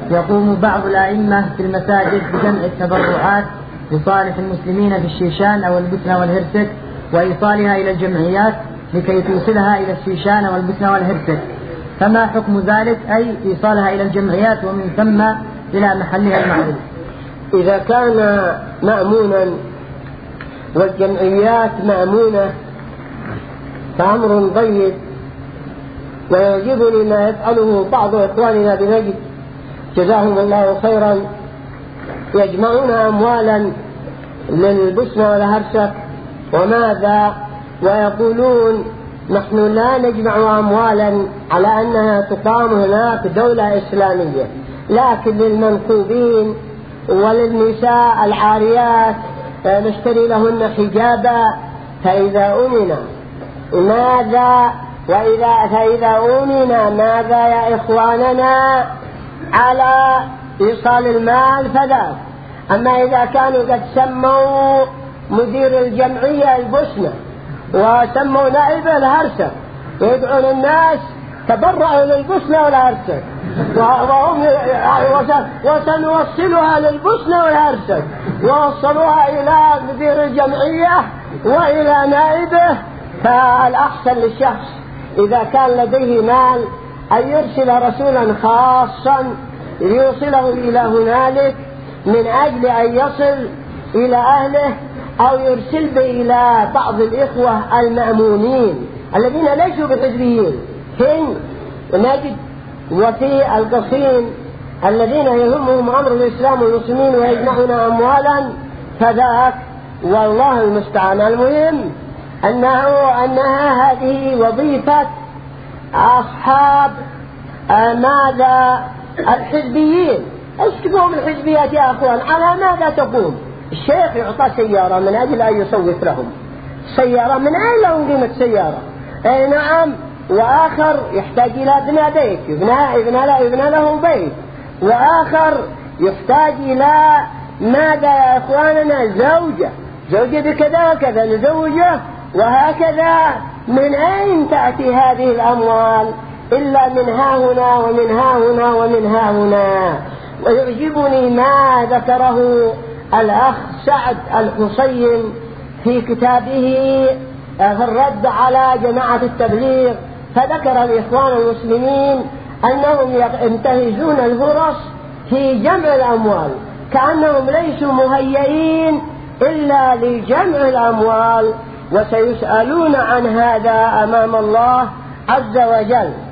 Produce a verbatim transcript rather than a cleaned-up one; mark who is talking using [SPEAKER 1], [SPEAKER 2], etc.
[SPEAKER 1] يقوم بعض الأئمة في المساجد بجمع التبرعات لصالح المسلمين في الشيشان أو البسنة والهرسك وإيصالها إلى الجمعيات لكي توصلها إلى الشيشان والبسنة والهرسك، فما حكم ذلك؟ أي إيصالها إلى الجمعيات ومن ثم إلى محلها المعروف.
[SPEAKER 2] إذا كان مأمونا والجمعيات مأمونة فأمر ضيق، ويعجبني ما يفعله بعض إخواننا بنجد جزاهم الله خيرا، يجمعون أموالا للبسنة والهرسك وماذا، ويقولون نحن لا نجمع أموالا على أنها تقام هناك دولة إسلامية، لكن للمنكوبين وللنساء العاريات نشتري لهن حجابا، فإذا أمنا ماذا وإذا فإذا أمنا ماذا يا إخواننا على إيصال المال فذاك. أما إذا كانوا قد سموا مدير الجمعية البسنة وسموا نائب الهرسك ويدعون الناس تبرعوا للبسنة والهرسك وهم وسنوصلها للبسنة والهرسك ووصلوها إلى مدير الجمعية وإلى نائبه، فالأحسن للشخص إذا كان لديه مال أن يرسل رسولا خاصا ليوصله إلى هنالك من أجل أن يصل إلى أهله، أو يرسل به إلى بعض الإخوة المأمونين الذين ليسوا بحزبيين هن نجد وفي القصيم الذين يهمهم أمر الإسلام والمسلمين ويجمعون أموالا فذاك، والله المستعان. المهم أنه أنها هذه وظيفة أصحاب ماذا الحزبيين. ايش تقوم الحزبيات يا أخوان؟ على ماذا تقوم؟ الشيخ يعطى سيارة من أجل أن يصوت لهم، سيارة من أين لهم قيمة سيارة؟ أي نعم. وآخر يحتاج إلى بناء بيت، يبنى, يبنى, يبنى له بيت، وآخر يحتاج إلى ماذا يا إخواننا؟ زوجة، زوجة بكذا وكذا لزوجة، وهكذا. من أين تأتي هذه الأموال إلا من ها هنا ومن ها هنا ومن ها هنا. ويعجبني ما ذكره الأخ سعد الحصين في كتابه في الرد على جماعة التبليغ، فذكر الإخوان المسلمين أنهم ينتهزون الفرص في جمع الأموال كأنهم ليسوا مهيئين إلا لجمع الأموال، وسيسألون عن هذا أمام الله عز وجل.